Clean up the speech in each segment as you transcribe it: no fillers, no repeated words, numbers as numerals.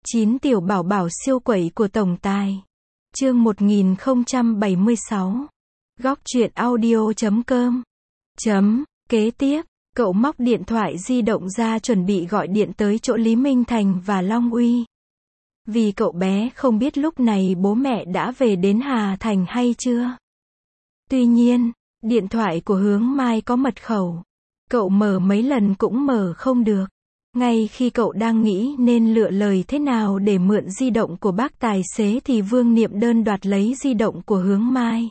9 tiểu bảo bảo siêu quẩy của tổng tài. Chương 1076. Góc truyện audio.com. Kế tiếp, cậu móc điện thoại di động ra chuẩn bị gọi điện tới chỗ Lý Minh Thành và Long Uy. Vì cậu bé không biết lúc này bố mẹ đã về đến Hà Thành hay chưa. Tuy nhiên, điện thoại của Hướng Mai có mật khẩu. Cậu mở mấy lần cũng mở không được. Ngay khi cậu đang nghĩ nên lựa lời thế nào để mượn di động của bác tài xế thì Vương Niệm Đơn đoạt lấy di động của Hướng Mai.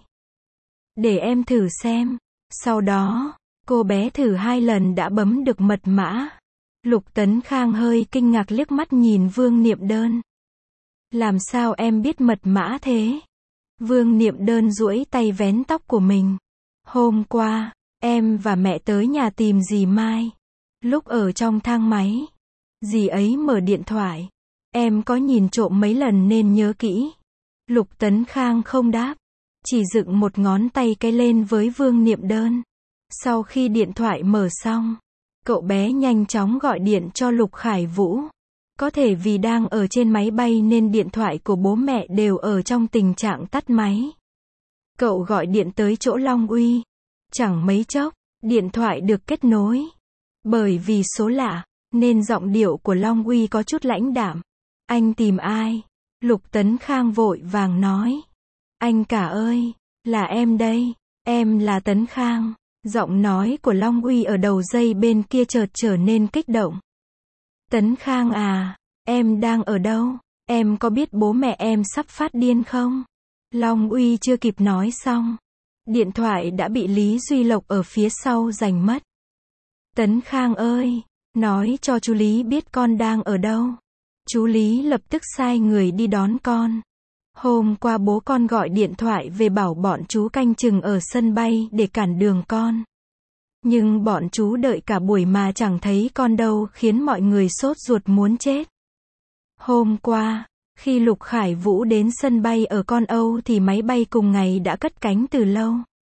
Để em thử xem. Sau đó, cô bé thử 2 lần đã bấm được mật mã. Lục Tấn Khang hơi kinh ngạc liếc mắt nhìn Vương Niệm Đơn. Làm sao em biết mật mã thế? Vương Niệm Đơn duỗi tay vén tóc của mình. Hôm qua, em và mẹ tới nhà tìm dì Mai. Lúc ở trong thang máy, dì ấy mở điện thoại. Em có nhìn trộm mấy lần nên nhớ kỹ. Lục Tấn Khang không đáp, chỉ dựng một ngón tay cái lên với Vương Niệm Đơn. Sau khi điện thoại mở xong, cậu bé nhanh chóng gọi điện cho Lục Khải Vũ. Có thể vì đang ở trên máy bay nên điện thoại của bố mẹ đều ở trong tình trạng tắt máy. Cậu gọi điện tới chỗ Long Uy. Chẳng mấy chốc, điện thoại được kết nối. Bởi vì số lạ, nên giọng điệu của Long Uy có chút lãnh đạm. Anh tìm ai? Lục Tấn Khang vội vàng nói. Anh cả ơi, là em đây, em là Tấn Khang. Giọng nói của Long Uy ở đầu dây bên kia chợt trở nên kích động. Tấn Khang à, em đang ở đâu? Em có biết bố mẹ em sắp phát điên không? Long Uy chưa kịp nói xong, điện thoại đã bị Lý Duy Lộc ở phía sau giành mất. Tấn Khang ơi, nói cho chú Lý biết con đang ở đâu. Chú Lý lập tức sai người đi đón con. Hôm qua bố con gọi điện thoại về bảo bọn chú canh chừng ở sân bay để cản đường con. Nhưng bọn chú đợi cả buổi mà chẳng thấy con đâu khiến mọi người sốt ruột muốn chết. Hôm qua, khi Lục Khải Vũ đến sân bay ở Con Âu thì máy bay cùng ngày đã cất cánh từ lâu.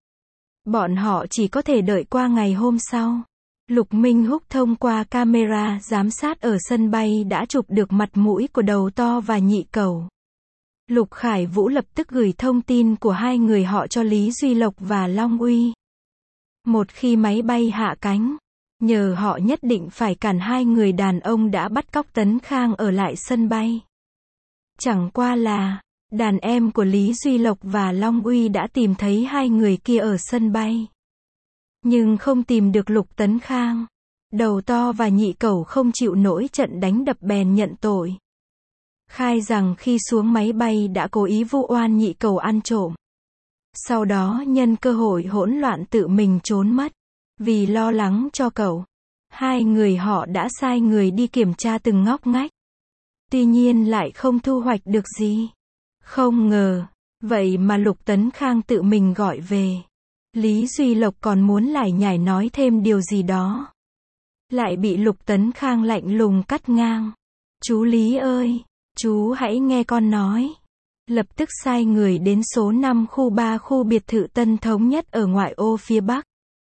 Bọn họ chỉ có thể đợi qua ngày hôm sau. Lục Minh Húc thông qua camera giám sát ở sân bay đã chụp được mặt mũi của Đầu To và Nhị Cẩu. Lục Khải Vũ lập tức gửi thông tin của hai người họ cho Lý Duy Lộc và Long Uy. Một khi máy bay hạ cánh, nhờ họ nhất định phải cản hai người đàn ông đã bắt cóc Tấn Khang ở lại sân bay. Chẳng qua là, đàn em của Lý Duy Lộc và Long Uy đã tìm thấy hai người kia ở sân bay. Nhưng không tìm được Lục Tấn Khang. Đầu To và Nhị Cẩu không chịu nổi trận đánh đập bèn nhận tội. Khai rằng khi xuống máy bay đã cố ý vu oan Nhị Cẩu ăn trộm. Sau đó nhân cơ hội hỗn loạn tự mình trốn mất. Vì lo lắng cho cậu, hai người họ đã sai người đi kiểm tra từng ngóc ngách. Tuy nhiên lại không thu hoạch được gì. Không ngờ, vậy mà Lục Tấn Khang tự mình gọi về. Lý Duy Lộc còn muốn lải nhải nói thêm điều gì đó. Lại bị Lục Tấn Khang lạnh lùng cắt ngang. Chú Lý ơi, chú hãy nghe con nói. Lập tức sai người đến số 5 khu 3 khu biệt thự Tân Thống Nhất ở ngoại ô phía Bắc.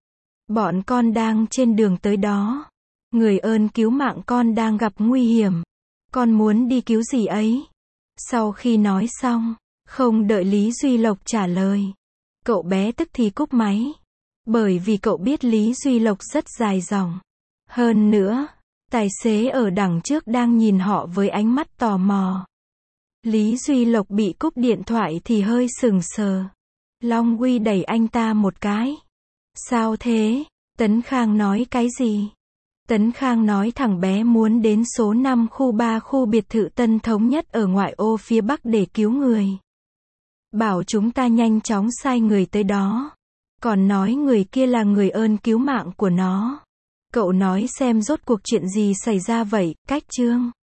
Bọn con đang trên đường tới đó. Người ơn cứu mạng con đang gặp nguy hiểm. Con muốn đi cứu gì ấy? Sau khi nói xong, không đợi Lý Duy Lộc trả lời, cậu bé tức thì cúp máy. Bởi vì cậu biết Lý Duy Lộc rất dài dòng. Hơn nữa, tài xế ở đằng trước đang nhìn họ với ánh mắt tò mò. Lý Duy Lộc bị cúp điện thoại thì hơi sừng sờ. Long Uy đẩy anh ta một cái. Sao thế? Tấn Khang nói cái gì? Tấn Khang nói thằng bé muốn đến số 5 khu 3 khu biệt thự Tân Thống Nhất ở ngoại ô phía Bắc để cứu người. Bảo chúng ta nhanh chóng sai người tới đó. Còn nói người kia là người ơn cứu mạng của nó. Cậu nói xem rốt cuộc chuyện gì xảy ra vậy, Cách Trương?